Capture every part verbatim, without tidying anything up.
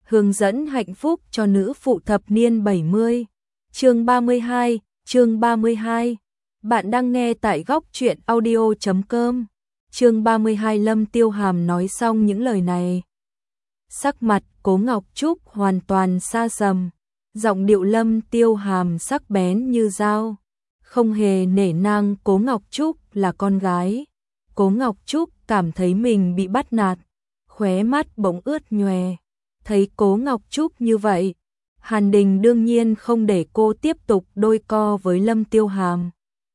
hướng dẫn hạnh phúc cho nữ phụ thập niên bảy mươi. Chương ba mươi hai, chương ba mươi hai. Bạn đang nghe tại góc truyện audio chấm com. Chương ba mươi hai. Lâm Tiêu Hàm nói xong những lời này, sắc mặt Cố Ngọc Trúc hoàn toàn sa sầm, giọng điệu Lâm Tiêu Hàm sắc bén như dao, không hề nể nang Cố Ngọc Trúc là con gái. Cố Ngọc Trúc cảm thấy mình bị bắt nạt, khóe mắt bỗng ướt nhòe. Thấy Cố Ngọc Trúc như vậy, Hàn Đình đương nhiên không để cô tiếp tục đôi co với Lâm Tiêu Hàm.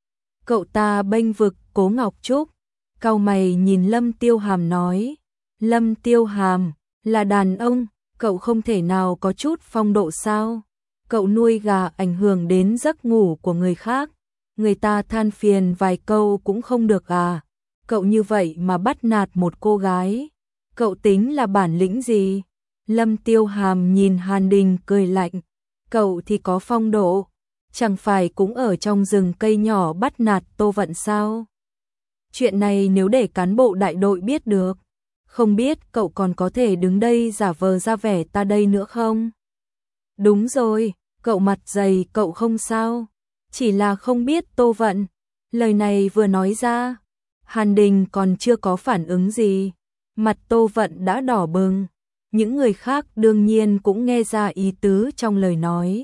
Cậu ta bênh vực Cố Ngọc Trúc, cau mày nhìn Lâm Tiêu Hàm nói: Lâm Tiêu Hàm, là đàn ông, cậu không thể nào có chút phong độ sao? Cậu nuôi gà ảnh hưởng đến giấc ngủ của người khác, người ta than phiền vài câu cũng không được à? Cậu như vậy mà bắt nạt một cô gái, cậu tính là bản lĩnh gì? Lâm Tiêu Hàm nhìn Hàn Đình cười lạnh, cậu thì có phong độ, chẳng phải cũng ở trong rừng cây nhỏ bắt nạt Tô Vận sao? Chuyện này nếu để cán bộ đại đội biết được, không biết cậu còn có thể đứng đây giả vờ ra vẻ ta đây nữa không? Đúng rồi, cậu mặt dày cậu không sao, chỉ là không biết Tô Vận. Lời này vừa nói ra, Hàn Đình còn chưa có phản ứng gì, mặt Tô Vận đã đỏ bừng. Những người khác đương nhiên cũng nghe ra ý tứ trong lời nói,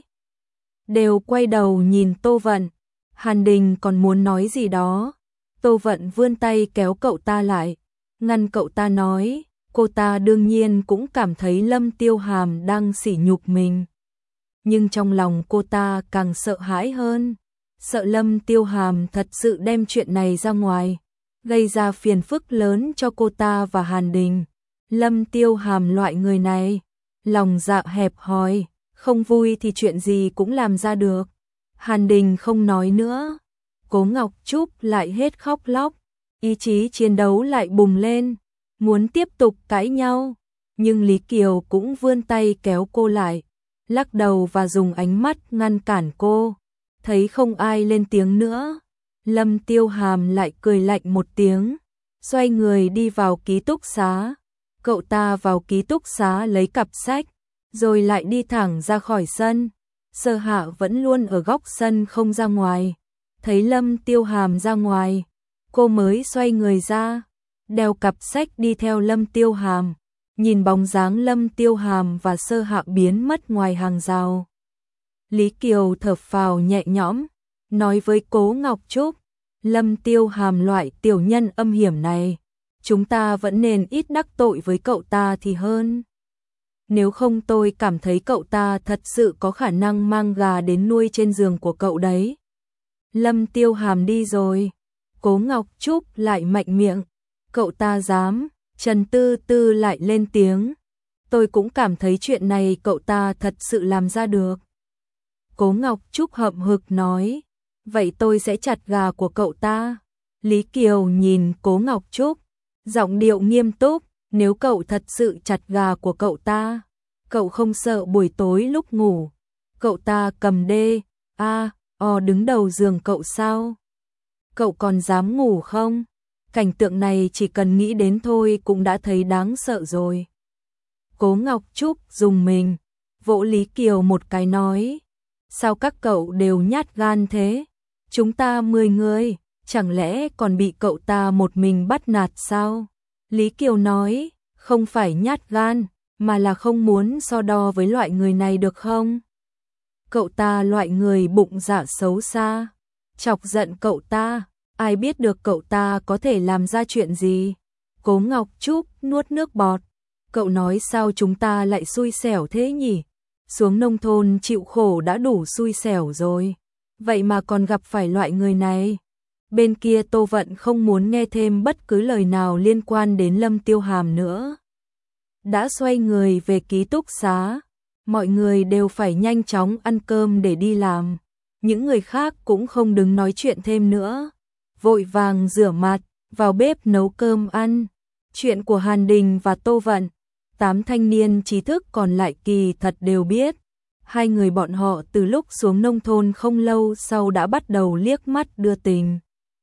đều quay đầu nhìn Tô Vận. Hàn Đình còn muốn nói gì đó, Tô Vận vươn tay kéo cậu ta lại, ngăn cậu ta nói. Cô ta đương nhiên cũng cảm thấy Lâm Tiêu Hàm đang sỉ nhục mình, nhưng trong lòng cô ta càng sợ hãi hơn, sợ Lâm Tiêu Hàm thật sự đem chuyện này ra ngoài, gây ra phiền phức lớn cho cô ta và Hàn Đình. Lâm Tiêu Hàm loại người này, lòng dạ hẹp hòi, không vui thì chuyện gì cũng làm ra được. Hàn Đình không nói nữa, Cố Ngọc Trúc lại hết khóc lóc, ý chí chiến đấu lại bùng lên, muốn tiếp tục cãi nhau, nhưng Lý Kiều cũng vươn tay kéo cô lại, lắc đầu và dùng ánh mắt ngăn cản cô. Thấy không ai lên tiếng nữa, Lâm Tiêu Hàm lại cười lạnh một tiếng, xoay người đi vào ký túc xá. Cậu ta vào ký túc xá lấy cặp sách, rồi lại đi thẳng ra khỏi sân. Sơ Hạ vẫn luôn ở góc sân không ra ngoài. Thấy Lâm Tiêu Hàm ra ngoài, cô mới xoay người ra, đeo cặp sách đi theo Lâm Tiêu Hàm. Nhìn bóng dáng Lâm Tiêu Hàm và Sơ Hạ biến mất ngoài hàng rào, Lý Kiều thở phào nhẹ nhõm, nói với Cố Ngọc Trúc: Lâm Tiêu Hàm loại tiểu nhân âm hiểm này, chúng ta vẫn nên ít đắc tội với cậu ta thì hơn. Nếu không tôi cảm thấy cậu ta thật sự có khả năng mang gà đến nuôi trên giường của cậu đấy. Lâm Tiêu Hàm đi rồi, Cố Ngọc Trúc lại mạnh miệng: cậu ta dám. Trần Tư Tư lại lên tiếng: tôi cũng cảm thấy chuyện này cậu ta thật sự làm ra được. Cố Ngọc Trúc hậm hực nói: vậy tôi sẽ chặt gà của cậu ta. Lý Kiều nhìn Cố Ngọc Trúc, giọng điệu nghiêm túc: nếu cậu thật sự chặt gà của cậu ta, cậu không sợ buổi tối lúc ngủ cậu ta cầm đê a o đứng đầu giường cậu sao? Cậu còn dám ngủ không? Cảnh tượng này chỉ cần nghĩ đến thôi cũng đã thấy đáng sợ rồi. Cố Ngọc Trúc dùng mình, vỗ Lý Kiều một cái nói: sao các cậu đều nhát gan thế? Chúng ta mười người, chẳng lẽ còn bị cậu ta một mình bắt nạt sao? Lý Kiều nói: không phải nhát gan, mà là không muốn so đo với loại người này được không? Cậu ta loại người bụng dạ xấu xa, chọc giận cậu ta, ai biết được cậu ta có thể làm ra chuyện gì? Cố Ngọc Trúc nuốt nước bọt: cậu nói sao chúng ta lại xui xẻo thế nhỉ? Xuống nông thôn chịu khổ đã đủ xui xẻo rồi, vậy mà còn gặp phải loại người này. Bên kia Tô Vận không muốn nghe thêm bất cứ lời nào liên quan đến Lâm Tiêu Hàm nữa, đã xoay người về ký túc xá. Mọi người đều phải nhanh chóng ăn cơm để đi làm, những người khác cũng không đứng nói chuyện thêm nữa, vội vàng rửa mặt, vào bếp nấu cơm ăn. Chuyện của Hàn Đình và Tô Vận, tám thanh niên trí thức còn lại kỳ thật đều biết. Hai người bọn họ từ lúc xuống nông thôn không lâu sau đã bắt đầu liếc mắt đưa tình.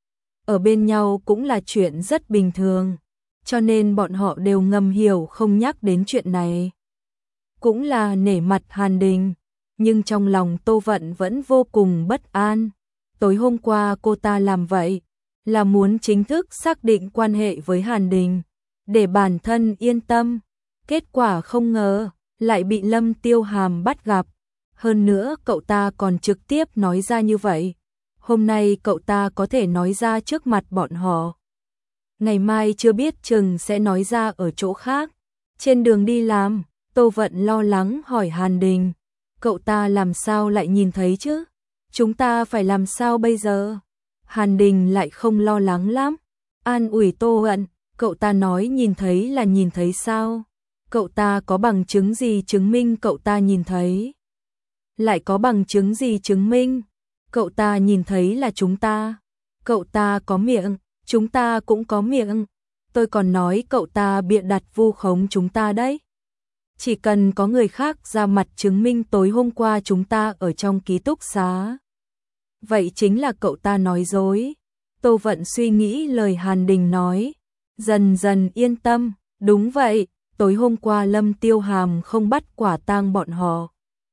Ở bên nhau cũng là chuyện rất bình thường, cho nên bọn họ đều ngầm hiểu không nhắc đến chuyện này. cũng là nể mặt Hàn Đình, nhưng trong lòng Tô Vận vẫn vô cùng bất an. Tối hôm qua cô ta làm vậy là muốn chính thức xác định quan hệ với Hàn Đình, để bản thân yên tâm. Kết quả không ngờ lại bị Lâm Tiêu Hàm bắt gặp. Hơn nữa cậu ta còn trực tiếp nói ra như vậy. Hôm nay cậu ta có thể nói ra trước mặt bọn họ, ngày mai chưa biết chừng sẽ nói ra ở chỗ khác. Trên đường đi làm, Tô Vận lo lắng hỏi Hàn Đình, cậu ta làm sao lại nhìn thấy chứ? Chúng ta phải làm sao bây giờ? Hàn Đình lại không lo lắng lắm, an ủi Tô Vận, cậu ta nói nhìn thấy là nhìn thấy sao? Cậu ta có bằng chứng gì chứng minh cậu ta nhìn thấy? Lại có bằng chứng gì chứng minh? Cậu ta nhìn thấy là chúng ta. Cậu ta có miệng, chúng ta cũng có miệng. Tôi còn nói cậu ta bịa đặt vu khống chúng ta đấy. Chỉ cần có người khác ra mặt chứng minh tối hôm qua chúng ta ở trong ký túc xá, vậy chính là cậu ta nói dối. Tô Vận suy nghĩ lời Hàn Đình nói, dần dần yên tâm. Đúng vậy, tối hôm qua Lâm Tiêu Hàm không bắt quả tang bọn họ,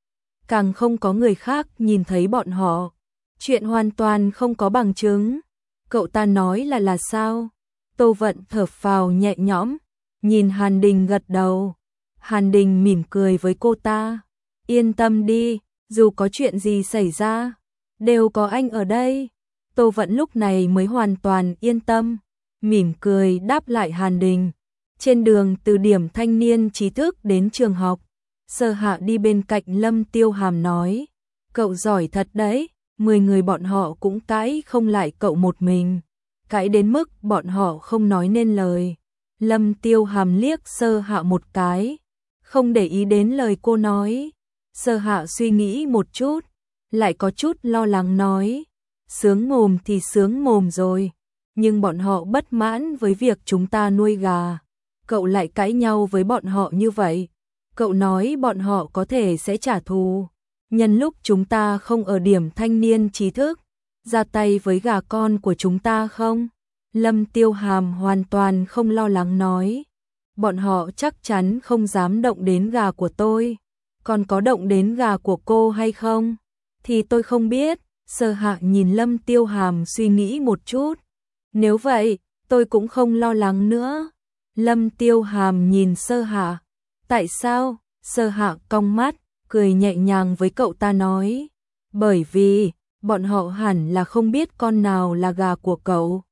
càng không có người khác nhìn thấy bọn họ. Chuyện hoàn toàn không có bằng chứng. Cậu ta nói là là sao? Tô Vận thở phào nhẹ nhõm, nhìn Hàn Đình gật đầu. Hàn Đình mỉm cười với cô ta, yên tâm đi, dù có chuyện gì xảy ra, đều có anh ở đây. Tô Vận lúc này mới hoàn toàn yên tâm, mỉm cười đáp lại Hàn Đình. Trên đường từ điểm thanh niên trí thức đến trường học, Sơ Hạ đi bên cạnh Lâm Tiêu Hàm nói, cậu giỏi thật đấy, mười người bọn họ cũng cãi không lại cậu một mình, cãi đến mức bọn họ không nói nên lời. Lâm Tiêu Hàm liếc Sơ Hạ một cái, không để ý đến lời cô nói. Sơ Hạ suy nghĩ một chút, lại có chút lo lắng nói, sướng mồm thì sướng mồm rồi, nhưng bọn họ bất mãn với việc chúng ta nuôi gà, cậu lại cãi nhau với bọn họ như vậy. Cậu nói bọn họ có thể sẽ trả thù, nhân lúc chúng ta không ở điểm thanh niên trí thức, ra tay với gà con của chúng ta không? Lâm Tiêu Hàm hoàn toàn không lo lắng nói, bọn họ chắc chắn không dám động đến gà của tôi, còn có động đến gà của cô hay không? Thì tôi không biết. Sơ Hạ nhìn Lâm Tiêu Hàm suy nghĩ một chút, nếu vậy, tôi cũng không lo lắng nữa. Lâm Tiêu Hàm nhìn Sơ Hạ, tại sao? Sơ Hạ cong mắt, cười nhẹ nhàng với cậu ta nói, bởi vì, bọn họ hẳn là không biết con nào là gà của cậu,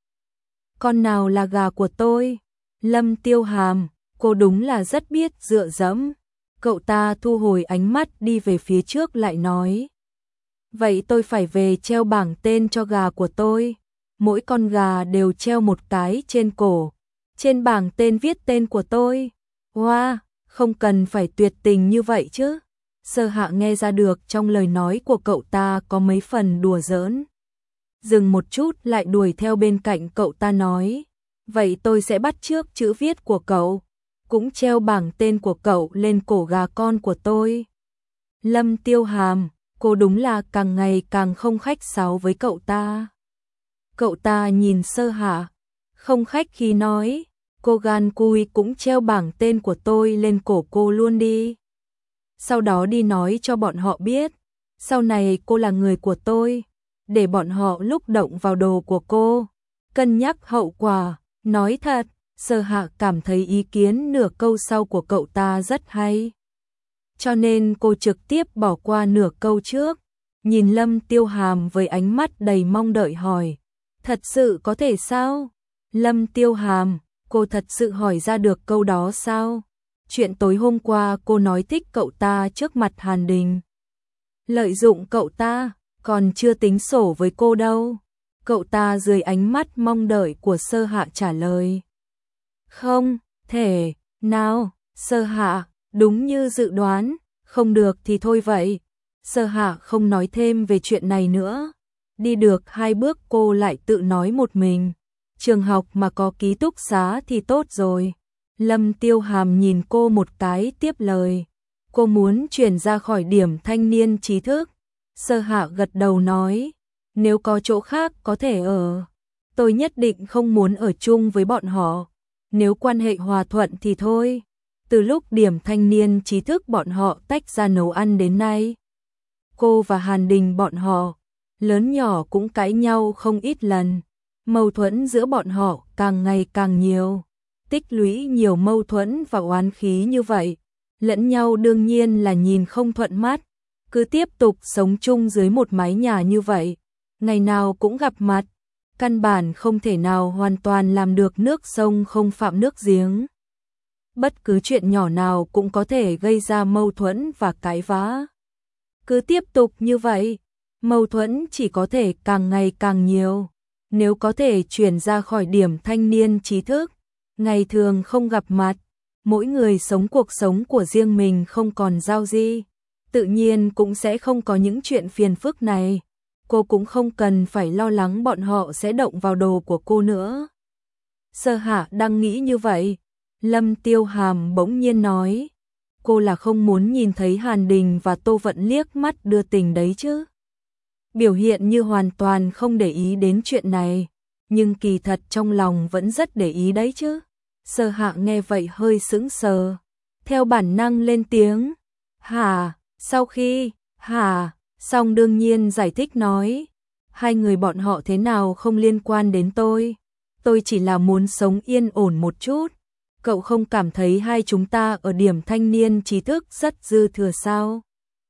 con nào là gà của tôi. Lâm Tiêu Hàm, cô đúng là rất biết dựa dẫm. Cậu ta thu hồi ánh mắt đi về phía trước lại nói, vậy tôi phải về treo bảng tên cho gà của tôi. Mỗi con gà đều treo một cái trên cổ, trên bảng tên viết tên của tôi. Wow, không cần phải tuyệt tình như vậy chứ. Sơ Hạ nghe ra được trong lời nói của cậu ta có mấy phần đùa giỡn. Dừng một chút lại đuổi theo bên cạnh cậu ta nói, vậy tôi sẽ bắt chước chữ viết của cậu, cũng treo bảng tên của cậu lên cổ gà con của tôi. Lâm Tiêu Hàm, cô đúng là càng ngày càng không khách sáo với cậu ta. Cậu ta nhìn Sơ Hạ, không khách khí nói, cô gan cui cũng treo bảng tên của tôi lên cổ cô luôn đi. Sau đó đi nói cho bọn họ biết, sau này cô là người của tôi, để bọn họ lúc động vào đồ của cô, cân nhắc hậu quả. Nói thật, Sơ Hạ cảm thấy ý kiến nửa câu sau của cậu ta rất hay, cho nên cô trực tiếp bỏ qua nửa câu trước, nhìn Lâm Tiêu Hàm với ánh mắt đầy mong đợi hỏi, thật sự có thể sao? Lâm Tiêu Hàm, cô thật sự hỏi ra được câu đó sao? Chuyện tối hôm qua cô nói thích cậu ta trước mặt Hàn Đình, lợi dụng cậu ta, còn chưa tính sổ với cô đâu. Cậu ta dưới ánh mắt mong đợi của Sơ Hạ trả lời, không thể nào. Sơ Hạ, đúng như dự đoán, không được thì thôi vậy. Sơ Hạ không nói thêm về chuyện này nữa. Đi được hai bước cô lại tự nói một mình, trường học mà có ký túc xá thì tốt rồi. Lâm Tiêu Hàm nhìn cô một cái tiếp lời, cô muốn chuyển ra khỏi điểm thanh niên trí thức. Sơ Hạ gật đầu nói, nếu có chỗ khác có thể ở, tôi nhất định không muốn ở chung với bọn họ. Nếu quan hệ hòa thuận thì thôi. Từ lúc điểm thanh niên trí thức bọn họ tách ra nấu ăn đến nay, cô và Hàn Đình bọn họ, lớn nhỏ cũng cãi nhau không ít lần. Mâu thuẫn giữa bọn họ càng ngày càng nhiều. Tích lũy nhiều mâu thuẫn và oán khí như vậy, lẫn nhau đương nhiên là nhìn không thuận mắt. Cứ tiếp tục sống chung dưới một mái nhà như vậy, ngày nào cũng gặp mặt, căn bản không thể nào hoàn toàn làm được nước sông không phạm nước giếng. Bất cứ chuyện nhỏ nào cũng có thể gây ra mâu thuẫn và cãi vã. Cứ tiếp tục như vậy, mâu thuẫn chỉ có thể càng ngày càng nhiều. Nếu có thể chuyển ra khỏi điểm thanh niên trí thức, ngày thường không gặp mặt, mỗi người sống cuộc sống của riêng mình không còn giao di, tự nhiên cũng sẽ không có những chuyện phiền phức này. Cô cũng không cần phải lo lắng bọn họ sẽ động vào đồ của cô nữa. Sơ Hạ đang nghĩ như vậy, Lâm Tiêu Hàm bỗng nhiên nói, cô là không muốn nhìn thấy Hàn Đình và Tô Vận liếc mắt đưa tình đấy chứ. Biểu hiện như hoàn toàn không để ý đến chuyện này, nhưng kỳ thật trong lòng vẫn rất để ý đấy chứ. Sơ Hạ nghe vậy hơi sững sờ, theo bản năng lên tiếng, hả, sau khi, hả, xong đương nhiên giải thích nói, hai người bọn họ thế nào không liên quan đến tôi, tôi chỉ là muốn sống yên ổn một chút. Cậu không cảm thấy hai chúng ta ở điểm thanh niên trí thức rất dư thừa sao?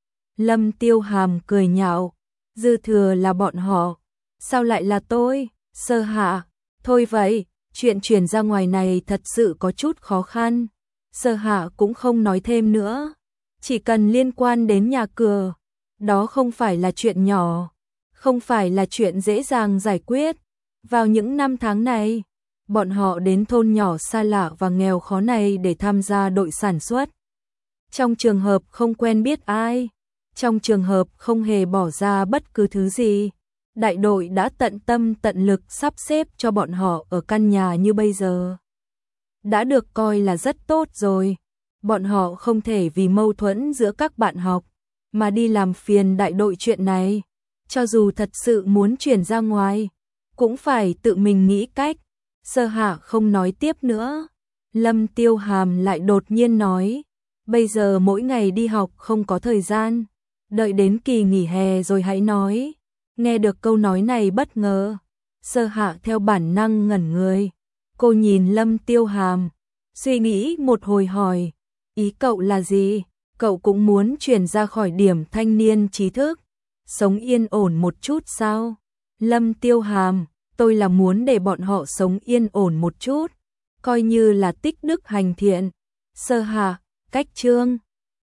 Lâm Tiêu Hàm cười nhạo, dư thừa là bọn họ, sao lại là tôi? Sơ Hạ, thôi vậy, chuyện chuyển ra ngoài này thật sự có chút khó khăn. Sơ Hạ cũng không nói thêm nữa, chỉ cần liên quan đến nhà cửa, đó không phải là chuyện nhỏ, không phải là chuyện dễ dàng giải quyết. Vào những năm tháng này, bọn họ đến thôn nhỏ xa lạ và nghèo khó này để tham gia đội sản xuất. Trong trường hợp không quen biết ai, trong trường hợp không hề bỏ ra bất cứ thứ gì, đại đội đã tận tâm tận lực sắp xếp cho bọn họ ở căn nhà như bây giờ. Đã được coi là rất tốt rồi. Bọn họ không thể vì mâu thuẫn giữa các bạn học mà đi làm phiền đại đội chuyện này. Cho dù thật sự muốn chuyển ra ngoài, cũng phải tự mình nghĩ cách. Sơ Hạ không nói tiếp nữa. Lâm Tiêu Hàm lại đột nhiên nói, bây giờ mỗi ngày đi học không có thời gian, đợi đến kỳ nghỉ hè rồi hãy nói. Nghe được câu nói này bất ngờ, Sơ Hạ theo bản năng ngẩn người. Cô nhìn Lâm Tiêu Hàm, suy nghĩ một hồi hỏi, ý cậu là gì? Cậu cũng muốn chuyển ra khỏi điểm thanh niên trí thức, sống yên ổn một chút sao? Lâm Tiêu Hàm, tôi là muốn để bọn họ sống yên ổn một chút, coi như là tích đức hành thiện. Sơ Hạ, cách chương